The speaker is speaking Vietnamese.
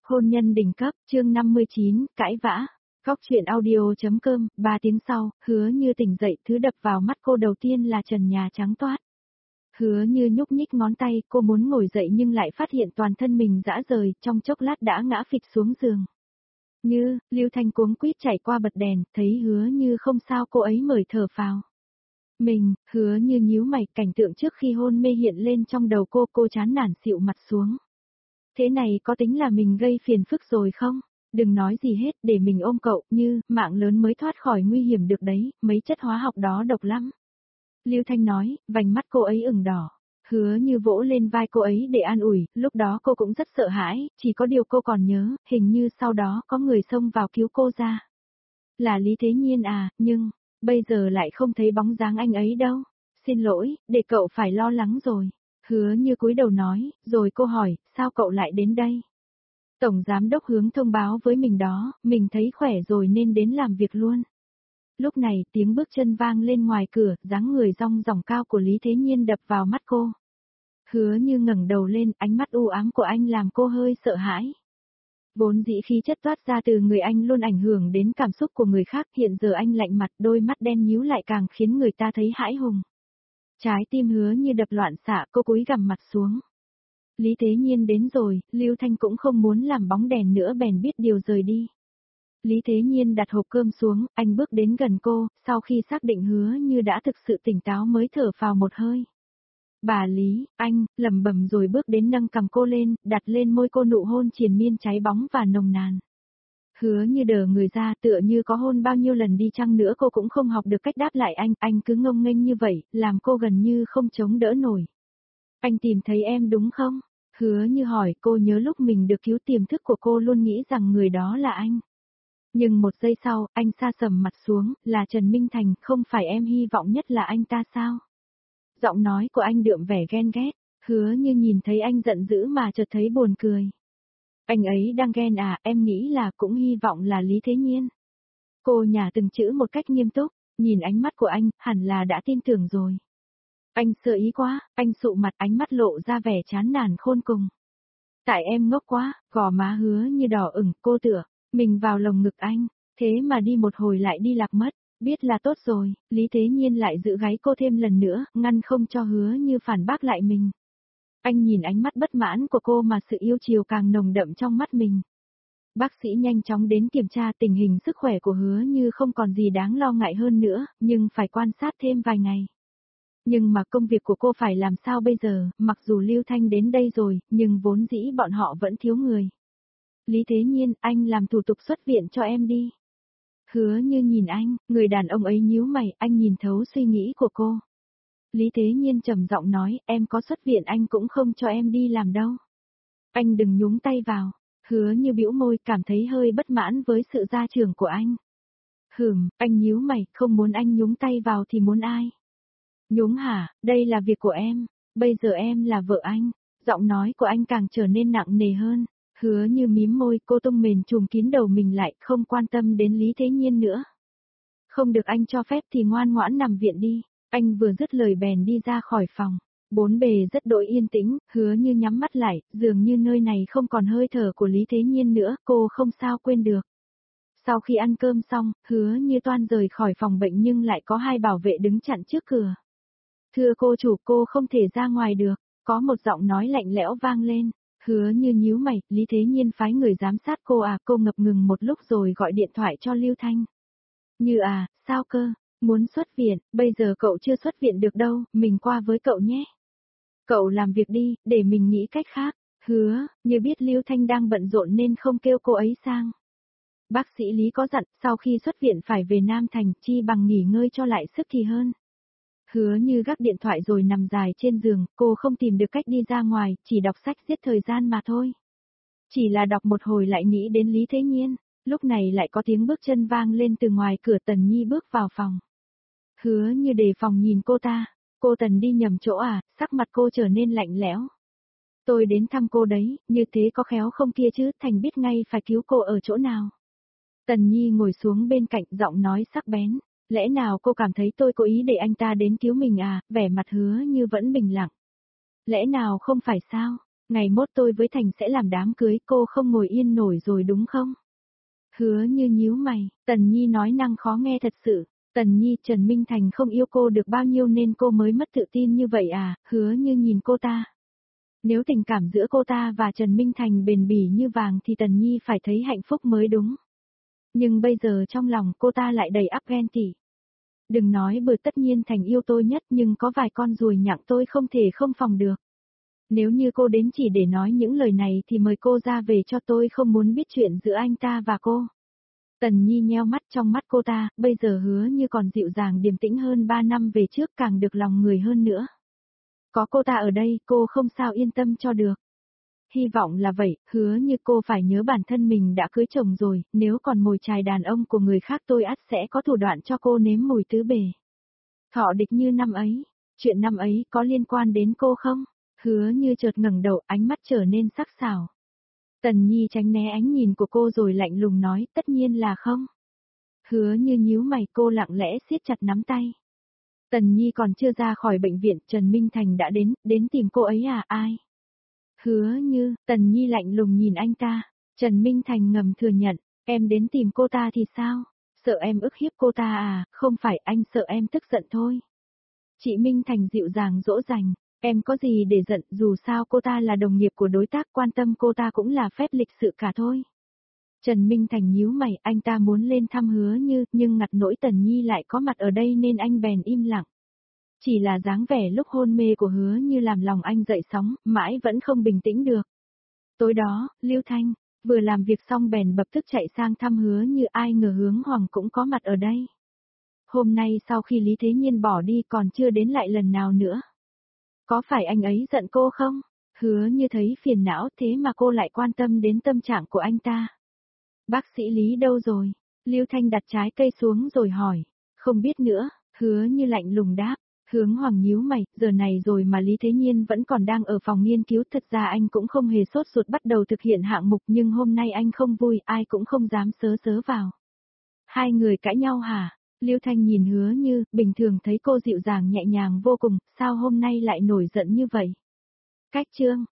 Hôn nhân đỉnh cấp, chương 59, cãi vã. Góc truyện audio.com, 3 tiếng sau, Hứa Như tỉnh dậy, thứ đập vào mắt cô đầu tiên là trần nhà trắng toát. Hứa Như nhúc nhích ngón tay, cô muốn ngồi dậy nhưng lại phát hiện toàn thân mình rã rời, trong chốc lát đã ngã phịch xuống giường. Như, Lưu Thanh cuống quýt chạy qua bật đèn, thấy Hứa Như không sao cô ấy mới thở phào. Hứa Như nhíu mày, cảnh tượng trước khi hôn mê hiện lên trong đầu cô chán nản xịu mặt xuống. Thế này có tính là mình gây phiền phức rồi không? Đừng nói gì hết, để mình ôm cậu, Như, mạng lớn mới thoát khỏi nguy hiểm được đấy, mấy chất hóa học đó độc lắm. Lưu Thanh nói, vành mắt cô ấy ửng đỏ. Hứa Như vỗ lên vai cô ấy để an ủi, lúc đó cô cũng rất sợ hãi, chỉ có điều cô còn nhớ, hình như sau đó có người xông vào cứu cô ra. Là Lý Thế Nhiên à, nhưng, bây giờ lại không thấy bóng dáng anh ấy đâu. Xin lỗi, để cậu phải lo lắng rồi. Hứa Như cúi đầu nói, rồi cô hỏi, sao cậu lại đến đây? Tổng giám đốc Hướng thông báo với mình đó, mình thấy khỏe rồi nên đến làm việc luôn. Lúc này tiếng bước chân vang lên ngoài cửa, dáng người rong ròng cao của Lý Thế Nhiên đập vào mắt cô. Hứa Như ngẩng đầu lên, ánh mắt u ám của anh làm cô hơi sợ hãi. Vốn dĩ khí chất toát ra từ người anh luôn ảnh hưởng đến cảm xúc của người khác, hiện giờ anh lạnh mặt, đôi mắt đen nhíu lại càng khiến người ta thấy hãi hùng. Trái tim Hứa Như đập loạn xạ, cô cúi gằm mặt xuống. Lý Thế Nhiên đến rồi, Lưu Thanh cũng không muốn làm bóng đèn nữa bèn biết điều rời đi. Lý Thế Nhiên đặt hộp cơm xuống, anh bước đến gần cô, sau khi xác định Hứa Như đã thực sự tỉnh táo mới thở phào một hơi. Bà Lý, anh, lẩm bẩm rồi bước đến nâng cằm cô lên, đặt lên môi cô nụ hôn triền miên cháy bóng và nồng nàn. Hứa Như đờ người ra, tựa như có hôn bao nhiêu lần đi chăng nữa cô cũng không học được cách đáp lại anh cứ ngông nghênh như vậy, làm cô gần như không chống đỡ nổi. Anh tìm thấy em đúng không? Hứa Như hỏi, cô nhớ lúc mình được cứu tiềm thức của cô luôn nghĩ rằng người đó là anh. Nhưng một giây sau, anh sa sầm mặt xuống, là Trần Minh Thành, không phải em hy vọng nhất là anh ta sao? Giọng nói của anh đượm vẻ ghen ghét, Hứa Như nhìn thấy anh giận dữ mà chợt thấy buồn cười. Anh ấy đang ghen à, em nghĩ là cũng hy vọng là Lý Thế Nhiên. Cô nhả từng chữ một cách nghiêm túc, nhìn ánh mắt của anh, hẳn là đã tin tưởng rồi. Anh sợ ý quá, anh sụ mặt, ánh mắt lộ ra vẻ chán nản khôn cùng. Tại em ngốc quá, gò má Hứa Như đỏ ửng, cô tựa mình vào lồng ngực anh, thế mà đi một hồi lại đi lạc mất, biết là tốt rồi, Lý Thế Nhiên lại giữ gáy cô thêm lần nữa, ngăn không cho Hứa Như phản bác lại mình. Anh nhìn ánh mắt bất mãn của cô mà sự yêu chiều càng nồng đậm trong mắt mình. Bác sĩ nhanh chóng đến kiểm tra tình hình sức khỏe của Hứa Như không còn gì đáng lo ngại hơn nữa, nhưng phải quan sát thêm vài ngày. Nhưng mà công việc của cô phải làm sao bây giờ, mặc dù Lưu Thanh đến đây rồi, nhưng vốn dĩ bọn họ vẫn thiếu người. Lý Thế Nhiên, anh làm thủ tục xuất viện cho em đi. Hứa Như nhìn anh, người đàn ông ấy nhíu mày, anh nhìn thấu suy nghĩ của cô. Lý Thế Nhiên trầm giọng nói, em có xuất viện anh cũng không cho em đi làm đâu. Anh đừng nhúng tay vào. Hứa Như bĩu môi, cảm thấy hơi bất mãn với sự gia trưởng của anh. Anh nhíu mày, không muốn anh nhúng tay vào thì muốn ai? Nhúng hả, đây là việc của em, bây giờ em là vợ anh. Giọng nói của anh càng trở nên nặng nề hơn. Hứa Như mím môi, cô tung mền trùm kín đầu mình lại, không quan tâm đến Lý Thế Nhiên nữa. Không được anh cho phép thì ngoan ngoãn nằm viện đi. Anh vừa dứt lời bèn đi ra khỏi phòng. Bốn bề rất đỗi yên tĩnh, Hứa Như nhắm mắt lại, dường như nơi này không còn hơi thở của Lý Thế Nhiên nữa, cô không sao quên được. Sau khi ăn cơm xong, Hứa Như toan rời khỏi phòng bệnh nhưng lại có hai bảo vệ đứng chặn trước cửa. Thưa cô chủ, cô không thể ra ngoài được, có một giọng nói lạnh lẽo vang lên. Hứa Như nhíu mày, Lý Thế Nhiên phái người giám sát cô à, cô ngập ngừng một lúc rồi gọi điện thoại cho Lưu Thanh. Như à, sao cơ, muốn xuất viện, bây giờ cậu chưa xuất viện được đâu, mình qua với cậu nhé. Cậu làm việc đi, để mình nghĩ cách khác. Hứa, Như biết Lưu Thanh đang bận rộn nên không kêu cô ấy sang. Bác sĩ Lý có dặn, sau khi xuất viện phải về Nam Thành, chi bằng nghỉ ngơi cho lại sức thì hơn. Hứa Như gác điện thoại rồi nằm dài trên giường, cô không tìm được cách đi ra ngoài, chỉ đọc sách giết thời gian mà thôi. Chỉ là đọc một hồi lại nghĩ đến Lý Thế Nhiên, lúc này lại có tiếng bước chân vang lên từ ngoài cửa. Tần Nhi bước vào phòng. Hứa Như đề phòng nhìn cô ta, cô Tần đi nhầm chỗ à, sắc mặt cô trở nên lạnh lẽo. Tôi đến thăm cô đấy, như thế có khéo không kia chứ, Thành biết ngay phải cứu cô ở chỗ nào. Tần Nhi ngồi xuống bên cạnh, giọng nói sắc bén. Lẽ nào cô cảm thấy tôi cố ý để anh ta đến cứu mình à, vẻ mặt Hứa Như vẫn bình lặng. Lẽ nào không phải sao? Ngày mốt tôi với Thành sẽ làm đám cưới, cô không ngồi yên nổi rồi đúng không? Hứa Như nhíu mày, Tần Nhi nói năng khó nghe thật sự. Tần Nhi, Trần Minh Thành không yêu cô được bao nhiêu nên cô mới mất tự tin như vậy à? Hứa Như nhìn cô ta. Nếu tình cảm giữa cô ta và Trần Minh Thành bền bỉ như vàng thì Tần Nhi phải thấy hạnh phúc mới đúng. Nhưng bây giờ trong lòng cô ta lại đầy ắp ghen tị. Đừng nói bừa, tất nhiên Thành yêu tôi nhất, nhưng có vài con ruồi nhặng tôi không thể không phòng được. Nếu như cô đến chỉ để nói những lời này thì mời cô ra về cho, tôi không muốn biết chuyện giữa anh ta và cô. Tần Nhi nheo mắt, trong mắt cô ta, bây giờ Hứa Như còn dịu dàng điềm tĩnh hơn 3 năm về trước, càng được lòng người hơn nữa. Có cô ta ở đây, cô không sao yên tâm cho được. Hy vọng là vậy, Hứa Như cô phải nhớ bản thân mình đã cưới chồng rồi, nếu còn mồi chài đàn ông của người khác tôi ắt sẽ có thủ đoạn cho cô nếm mùi tứ bề. Thọ địch như năm ấy, chuyện năm ấy có liên quan đến cô không? Hứa Như chợt ngẩng đầu, ánh mắt trở nên sắc sảo. Tần Nhi tránh né ánh nhìn của cô rồi lạnh lùng nói, tất nhiên là không. Hứa Như nhíu mày, cô lặng lẽ siết chặt nắm tay. Tần Nhi còn chưa ra khỏi bệnh viện, Trần Minh Thành đã đến tìm cô ấy à? Ai? Hứa Như, Tần Nhi lạnh lùng nhìn anh ta. Trần Minh Thành ngầm thừa nhận, em đến tìm cô ta thì sao? Sợ em ức hiếp cô ta à? Không phải, anh sợ em tức giận thôi. Chị Minh Thành dịu dàng dỗ dành, em có gì để giận, dù sao cô ta là đồng nghiệp của đối tác, quan tâm cô ta cũng là phép lịch sự cả thôi. Trần Minh Thành nhíu mày, anh ta muốn lên thăm Hứa Như, nhưng ngặt nỗi Tần Nhi lại có mặt ở đây nên anh bèn im lặng. Chỉ là dáng vẻ lúc hôn mê của Hứa Như làm lòng anh dậy sóng, mãi vẫn không bình tĩnh được. Tối đó, Lưu Thanh, vừa làm việc xong bèn bập tức chạy sang thăm Hứa Như, ai ngờ Hướng Hoàng cũng có mặt ở đây. Hôm nay sau khi Lý Thế Nhiên bỏ đi còn chưa đến lại lần nào nữa. Có phải anh ấy giận cô không? Hứa Như thấy phiền não, thế mà cô lại quan tâm đến tâm trạng của anh ta. Bác sĩ Lý đâu rồi? Lưu Thanh đặt trái cây xuống rồi hỏi. Không biết nữa, Hứa Như lạnh lùng đáp. Hướng Hoàng nhíu mày, giờ này rồi mà Lý Thế Nhiên vẫn còn đang ở phòng nghiên cứu, thật ra anh cũng không hề sốt ruột bắt đầu thực hiện hạng mục, nhưng hôm nay anh không vui, ai cũng không dám sớ vào. Hai người cãi nhau hả? Lưu Thanh nhìn Hứa Như, bình thường thấy cô dịu dàng nhẹ nhàng vô cùng, sao hôm nay lại nổi giận như vậy? Cách chương